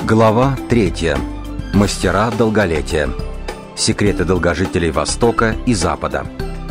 Глава 3. Мастера долголетия. Секреты долгожителей Востока и Запада.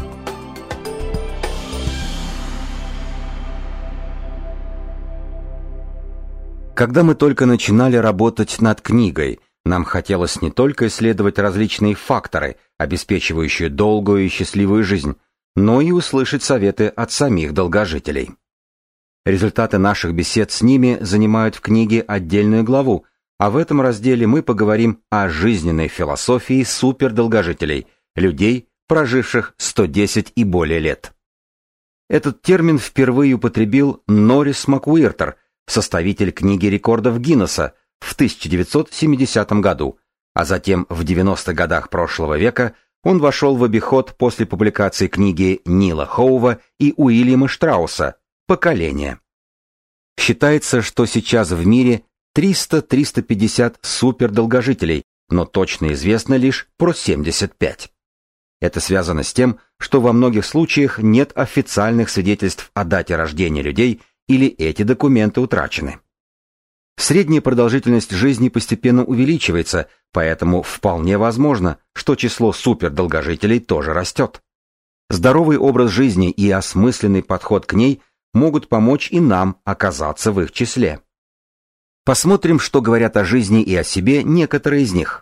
Когда мы только начинали работать над книгой, нам хотелось не только исследовать различные факторы, обеспечивающие долгую и счастливую жизнь, но и услышать советы от самих долгожителей. Результаты наших бесед с ними занимают в книге отдельную главу, а в этом разделе мы поговорим о жизненной философии супердолгожителей, людей, проживших 110 и более лет. Этот термин впервые употребил Норрис Макуиртер, составитель книги рекордов Гиннесса, в 1970 году, а затем в 90-х годах прошлого века он вошел в обиход после публикации книги Нила Хоува и Уильяма Штрауса «Поколение». Считается, что сейчас в мире 300-350 супердолгожителей, но точно известно лишь про 75. Это связано с тем, что во многих случаях нет официальных свидетельств о дате рождения людей или эти документы утрачены. Средняя продолжительность жизни постепенно увеличивается, поэтому вполне возможно, что число супердолгожителей тоже растет. Здоровый образ жизни и осмысленный подход к ней могут помочь и нам оказаться в их числе. Посмотрим, что говорят о жизни и о себе некоторые из них.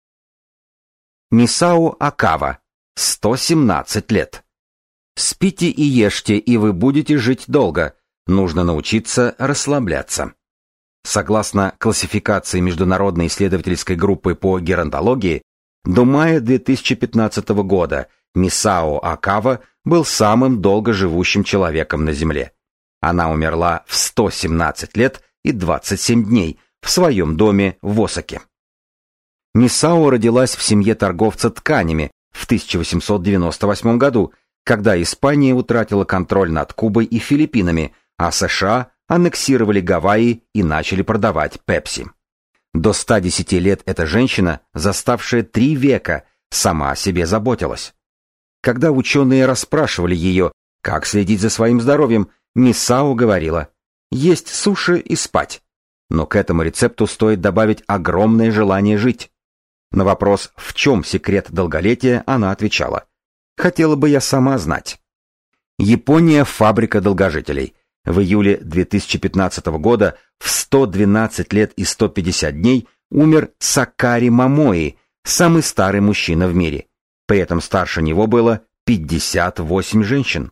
Мисао Акава, 117 лет. Спите и ешьте, и вы будете жить долго. Нужно научиться расслабляться. Согласно классификации Международной исследовательской группы по геронтологии, до мая 2015 года Мисао Акава был самым долгоживущим человеком на Земле. Она умерла в 117 лет и 27 дней в своем доме в Осаке. Мисао родилась в семье торговца тканями в 1898 году, когда Испания утратила контроль над Кубой и Филиппинами, а США аннексировали Гавайи и начали продавать пепси. До 110 лет эта женщина, заставшая 3 века, сама о себе заботилась. Когда ученые расспрашивали ее, как следить за своим здоровьем, Мисао говорила: есть суши и спать. Но к этому рецепту стоит добавить огромное желание жить. На вопрос, в чем секрет долголетия, она отвечала: хотела бы я сама знать. Япония — фабрика долгожителей. В июле 2015 года в 112 лет и 150 дней умер Сакари Момои, самый старый мужчина в мире. При этом старше него было 58 женщин.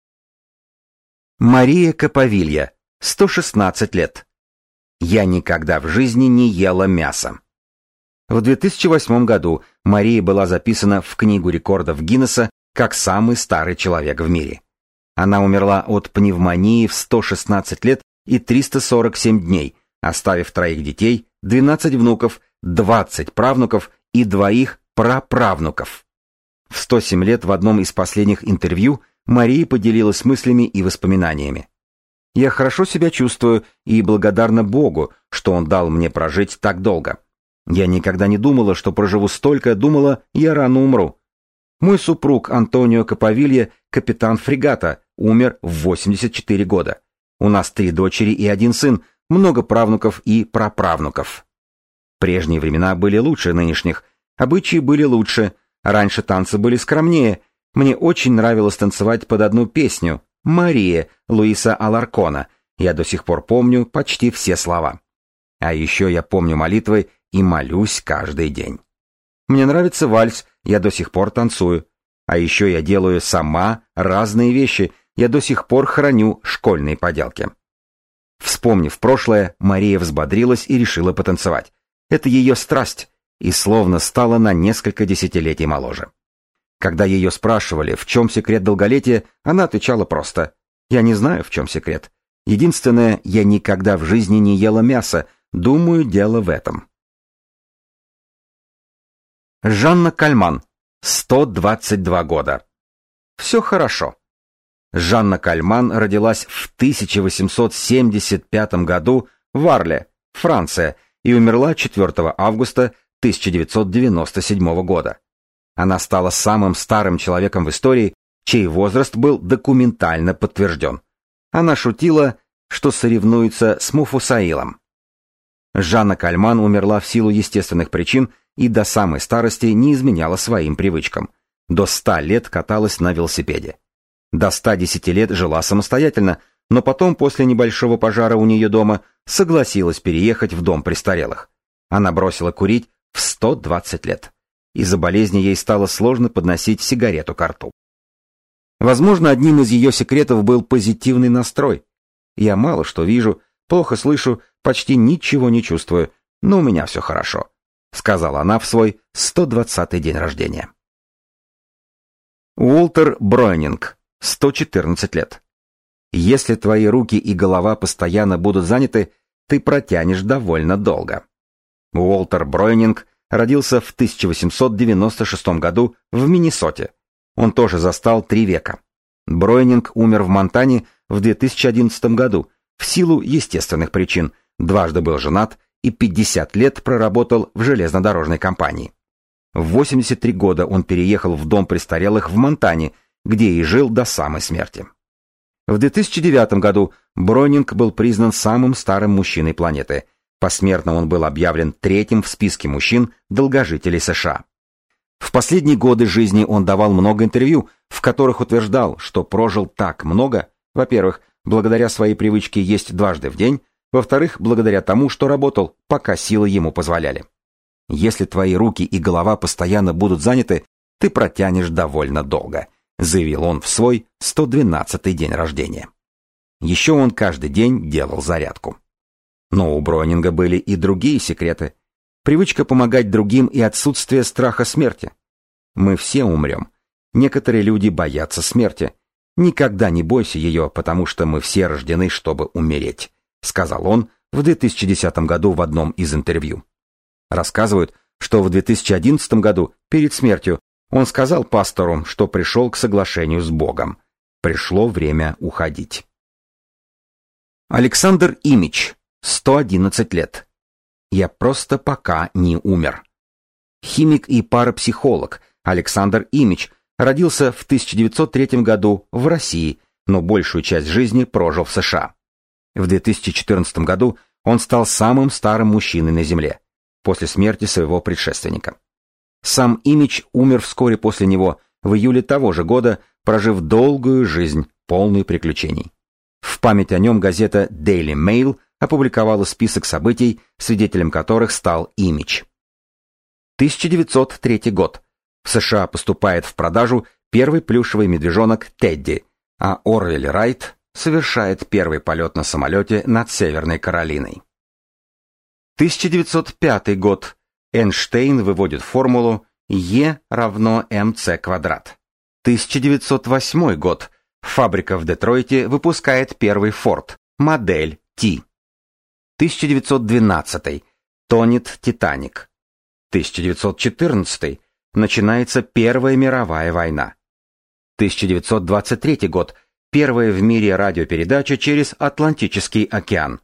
Мария Капавилья, 116 лет. Я никогда в жизни не ела мясо. В 2008 году Мария была записана в Книгу рекордов Гиннесса как самый старый человек в мире. Она умерла от пневмонии в 116 лет и 347 дней, оставив 3 детей, 12 внуков, 20 правнуков и 2 праправнуков. В 107 лет в одном из последних интервью Мария поделилась мыслями и воспоминаниями. «Я хорошо себя чувствую и благодарна Богу, что Он дал мне прожить так долго. Я никогда не думала, что проживу столько, думала, я рано умру. Мой супруг Антонио Капавилья, капитан фрегата, умер в 84 года. У нас 3 дочери и 1 сын, много правнуков и праправнуков. Прежние времена были лучше нынешних, обычаи были лучше, раньше танцы были скромнее. Мне очень нравилось танцевать под одну песню «Мария» Луиса Аларкона. Я до сих пор помню почти все слова. А еще я помню молитвы и молюсь каждый день. Мне нравится вальс, я до сих пор танцую. А еще я делаю сама разные вещи, я до сих пор храню школьные поделки». Вспомнив прошлое, Мария взбодрилась и решила потанцевать. Это ее страсть, и словно стала на несколько десятилетий моложе. Когда ее спрашивали, в чем секрет долголетия, она отвечала просто: «Я не знаю, в чем секрет. Единственное, я никогда в жизни не ела мясо, думаю, дело в этом». Жанна Кальман, 122 года. Все хорошо. Жанна Кальман родилась в 1875 году в Арле, Франция, и умерла 4 августа 1997 года. Она стала самым старым человеком в истории, чей возраст был документально подтвержден. Она шутила, что соревнуется с Муфусаилом. Жанна Кальман умерла в силу естественных причин и до самой старости не изменяла своим привычкам. До 100 лет каталась на велосипеде. До 110 лет жила самостоятельно, но потом, после небольшого пожара у нее дома, согласилась переехать в дом престарелых. Она бросила курить в 120 лет. Из-за болезни ей стало сложно подносить сигарету ко рту. Возможно, одним из ее секретов был позитивный настрой. «Я мало что вижу, плохо слышу, почти ничего не чувствую, но у меня все хорошо», сказала она в свой 120-й день рождения. Уолтер Бройнинг, 114 лет. Если твои руки и голова постоянно будут заняты, ты протянешь довольно долго. Уолтер Бройнинг родился в 1896 году в Миннесоте. Он тоже застал 3 века. Бройнинг умер в Монтане в 2011 году в силу естественных причин, дважды был женат и 50 лет проработал в железнодорожной компании. В 83 года он переехал в дом престарелых в Монтане, где и жил до самой смерти. В 2009 году Бройнинг был признан самым старым мужчиной планеты. Посмертно он был объявлен 3-м в списке мужчин-долгожителей США. В последние годы жизни он давал много интервью, в которых утверждал, что прожил так много, во-первых, благодаря своей привычке есть дважды в день, во-вторых, благодаря тому, что работал, пока силы ему позволяли. «Если твои руки и голова постоянно будут заняты, ты протянешь довольно долго», заявил он в свой 112-й день рождения. Еще он каждый день делал зарядку. Но у Бройнинга были и другие секреты. Привычка помогать другим и отсутствие страха смерти. Мы все умрем. Некоторые люди боятся смерти. Никогда не бойся ее, потому что мы все рождены, чтобы умереть, сказал он в 2010 году в одном из интервью. Рассказывают, что в 2011 году, перед смертью, он сказал пастору, что пришел к соглашению с Богом. Пришло время уходить. Александр Имидж, 111 лет. Я просто пока не умер. Химик и парапсихолог Александр Имидж родился в 1903 году в России, но большую часть жизни прожил в США. В 2014 году он стал самым старым мужчиной на Земле, после смерти своего предшественника. Сам Имидж умер вскоре после него, в июле того же года, прожив долгую жизнь, полную приключений. В память о нем газета Daily Mail опубликовала список событий, свидетелем которых стал Имидж. 1903 год. В США поступает в продажу первый плюшевый медвежонок Тедди, а Орвилл Райт совершает первый полет на самолете над Северной Каролиной. 1905 год. Эйнштейн выводит формулу E равно mc квадрат. 1908 год. Фабрика в Детройте выпускает первый Ford, модель T. 1912. Тонет Титаник. 1914. Начинается Первая мировая война. 1923 год. Первая в мире радиопередача через Атлантический океан.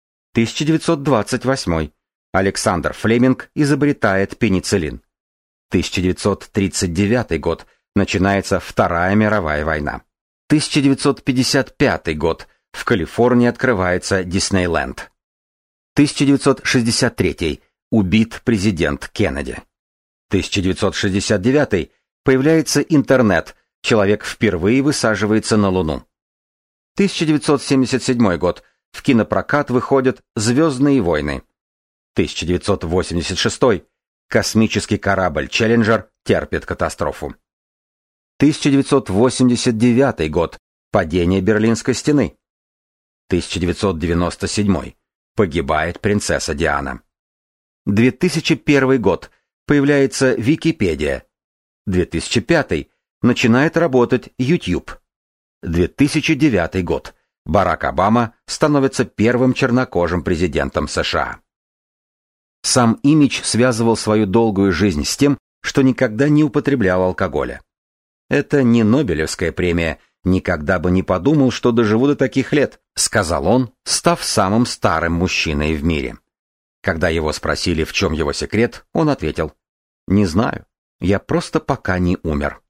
1928. Александр Флеминг изобретает пенициллин. 1939 год. Начинается Вторая мировая война. 1955 год. В Калифорнии открывается Диснейленд. 1963. Убит президент Кеннеди. 1969. Появляется интернет. Человек впервые высаживается на Луну. 1977 год. В кинопрокат выходят «Звездные войны». 1986. Космический корабль «Челленджер» терпит катастрофу. 1989 год. Падение Берлинской стены. 1997. Погибает принцесса Диана. 2001 год. Появляется Википедия. 2005. Начинает работать YouTube. 2009 год. Барак Обама становится первым чернокожим президентом США. Сам Имидж связывал свою долгую жизнь с тем, что никогда не употреблял алкоголя. «Это не Нобелевская премия, никогда бы не подумал, что доживу до таких лет», сказал он, став самым старым мужчиной в мире. Когда его спросили, в чем его секрет, он ответил: «Не знаю, я просто пока не умер».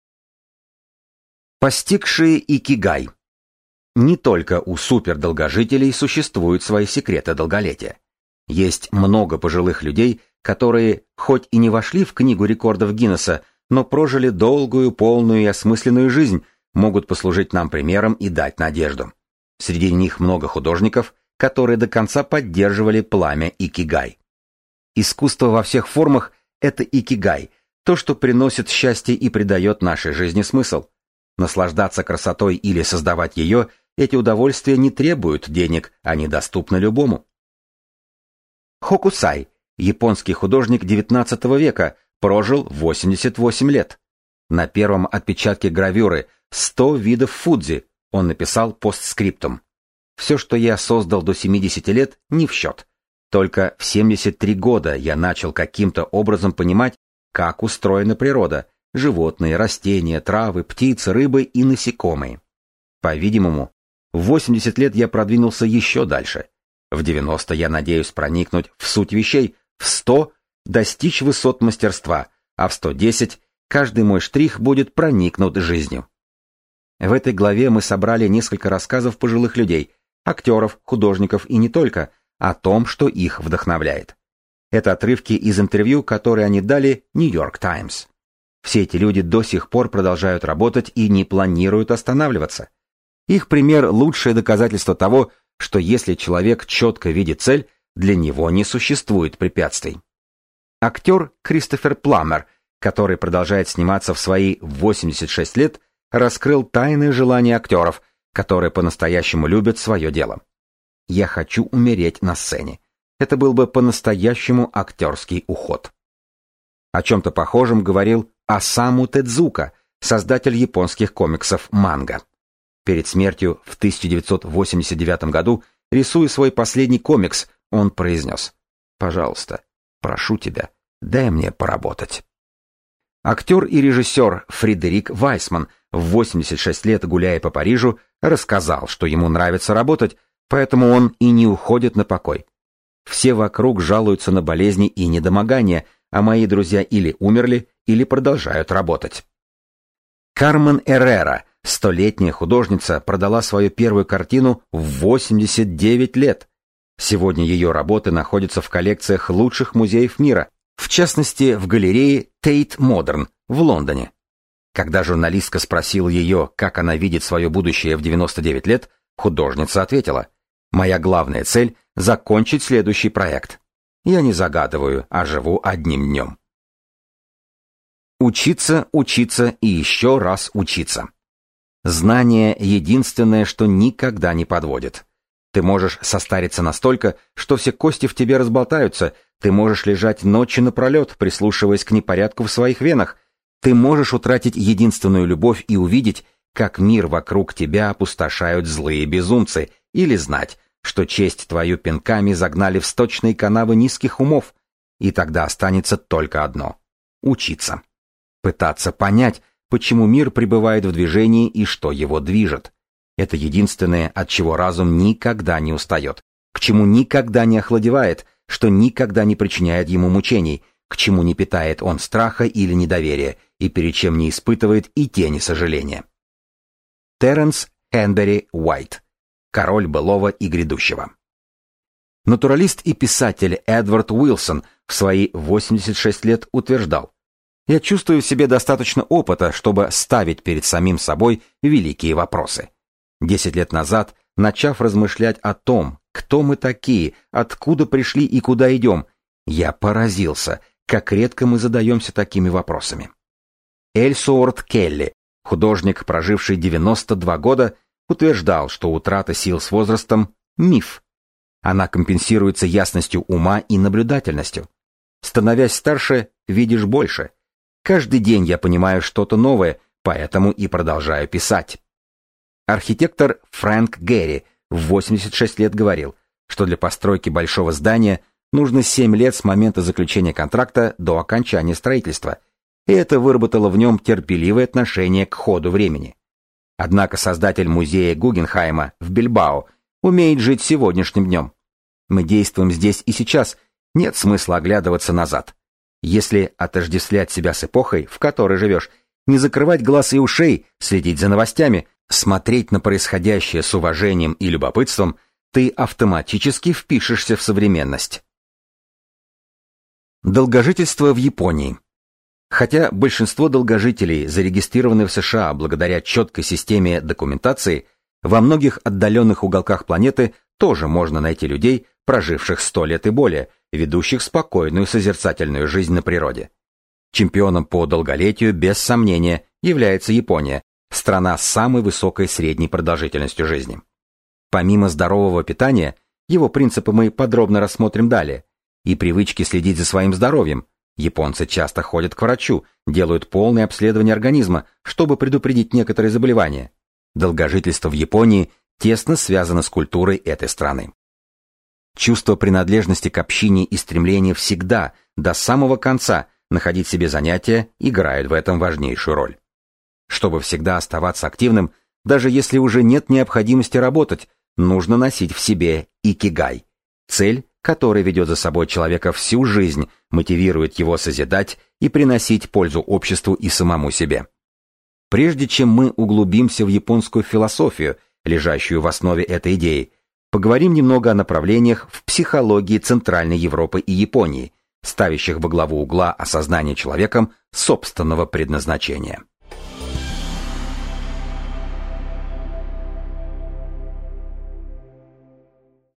Постигшие икигай. Не только у супердолгожителей существуют свои секреты долголетия. Есть много пожилых людей, которые, хоть и не вошли в книгу рекордов Гиннесса, но прожили долгую, полную и осмысленную жизнь, могут послужить нам примером и дать надежду. Среди них много художников, которые до конца поддерживали пламя икигай. Искусство во всех формах – это икигай, то, что приносит счастье и придает нашей жизни смысл. Наслаждаться красотой или создавать ее – эти удовольствия не требуют денег, они доступны любому. Хокусай, японский художник XIX века, прожил 88 лет. На первом отпечатке гравюры «100 видов фудзи» он написал постскриптум. «Все, что я создал до 70 лет, не в счет. Только в 73 года я начал каким-то образом понимать, как устроена природа, животные, растения, травы, птицы, рыбы и насекомые. По-видимому, в 80 лет я продвинулся еще дальше. В 90 я надеюсь проникнуть в суть вещей, в 100 достичь высот мастерства, а в 110 каждый мой штрих будет проникнут жизнью». В этой главе мы собрали несколько рассказов пожилых людей, актеров, художников и не только, о том, что их вдохновляет. Это отрывки из интервью, которые они дали New York Times. Все эти люди до сих пор продолжают работать и не планируют останавливаться. Их пример – лучшее доказательство того, что если человек четко видит цель, для него не существует препятствий. Актер Кристофер Пламмер, который продолжает сниматься в свои 86 лет, раскрыл тайные желания актеров, которые по-настоящему любят свое дело. «Я хочу умереть на сцене». Это был бы по-настоящему актерский уход. О чем-то похожем говорил Осаму Тедзука, создатель японских комиксов манга. Перед смертью в 1989 году, рисуя свой последний комикс, он произнес: «Пожалуйста, прошу тебя, дай мне поработать». Актер и режиссер Фредерик Вайсман, в 86 лет гуляя по Парижу, рассказал, что ему нравится работать, поэтому он и не уходит на покой. Все вокруг жалуются на болезни и недомогания, а мои друзья или умерли, или продолжают работать. Кармен Эррера, столетняя художница, продала свою первую картину в 89 лет. Сегодня ее работы находятся в коллекциях лучших музеев мира, в частности, в галерее Tate Modern в Лондоне. Когда журналистка спросила ее, как она видит свое будущее в 99 лет, художница ответила: «Моя главная цель — закончить следующий проект. Я не загадываю, а живу одним днем». Учиться, учиться и еще раз учиться. Знание — единственное, что никогда не подводит. Ты можешь состариться настолько, что все кости в тебе разболтаются, ты можешь лежать ночи напролет, прислушиваясь к непорядку в своих венах, ты можешь утратить единственную любовь и увидеть, как мир вокруг тебя опустошают злые безумцы, или знать, что честь твою пинками загнали в сточные канавы низких умов, и тогда останется только одно — учиться. Пытаться понять, почему мир пребывает в движении и что его движет. Это единственное, от чего разум никогда не устает, к чему никогда не охладевает, что никогда не причиняет ему мучений, к чему не питает он страха или недоверия, и перед чем не испытывает и тени сожаления. Теренс Хенбери Уайт. Король былого и грядущего. Натуралист и писатель Эдвард Уилсон в свои 86 лет утверждал: «Я чувствую в себе достаточно опыта, чтобы ставить перед самим собой великие вопросы. 10 лет назад, начав размышлять о том, кто мы такие, откуда пришли и куда идем, я поразился, как редко мы задаемся такими вопросами». Эльсуорт Келли, художник, проживший 92 года, утверждал, что утрата сил с возрастом – миф. Она компенсируется ясностью ума и наблюдательностью. Становясь старше, видишь больше. Каждый день я понимаю что-то новое, поэтому и продолжаю писать. Архитектор Фрэнк Герри в 86 лет говорил, что для постройки большого здания нужно 7 лет с момента заключения контракта до окончания строительства, и это выработало в нем терпеливое отношение к ходу времени. Однако создатель музея Гугенхайма в Бильбао умеет жить сегодняшним днем. Мы действуем здесь и сейчас, нет смысла оглядываться назад. Если отождествлять себя с эпохой, в которой живешь, не закрывать глаз и ушей, следить за новостями, смотреть на происходящее с уважением и любопытством, ты автоматически впишешься в современность. Долгожительство в Японии. Хотя большинство долгожителей зарегистрированы в США благодаря четкой системе документации, во многих отдаленных уголках планеты тоже можно найти людей, проживших 100 лет и более, ведущих спокойную созерцательную жизнь на природе. Чемпионом по долголетию, без сомнения, является Япония, страна с самой высокой средней продолжительностью жизни. Помимо здорового питания, его принципы мы подробно рассмотрим далее, и привычки следить за своим здоровьем. Японцы часто ходят к врачу, делают полное обследование организма, чтобы предупредить некоторые заболевания. Долгожительство в Японии тесно связано с культурой этой страны. Чувство принадлежности к общине и стремление всегда, до самого конца, находить себе занятия играют в этом важнейшую роль. Чтобы всегда оставаться активным, даже если уже нет необходимости работать, нужно носить в себе икигай – цель, которая ведет за собой человека всю жизнь, мотивирует его созидать и приносить пользу обществу и самому себе. Прежде чем мы углубимся в японскую философию, лежащую в основе этой идеи, поговорим немного о направлениях в психологии Центральной Европы и Японии, ставящих во главу угла осознание человеком собственного предназначения.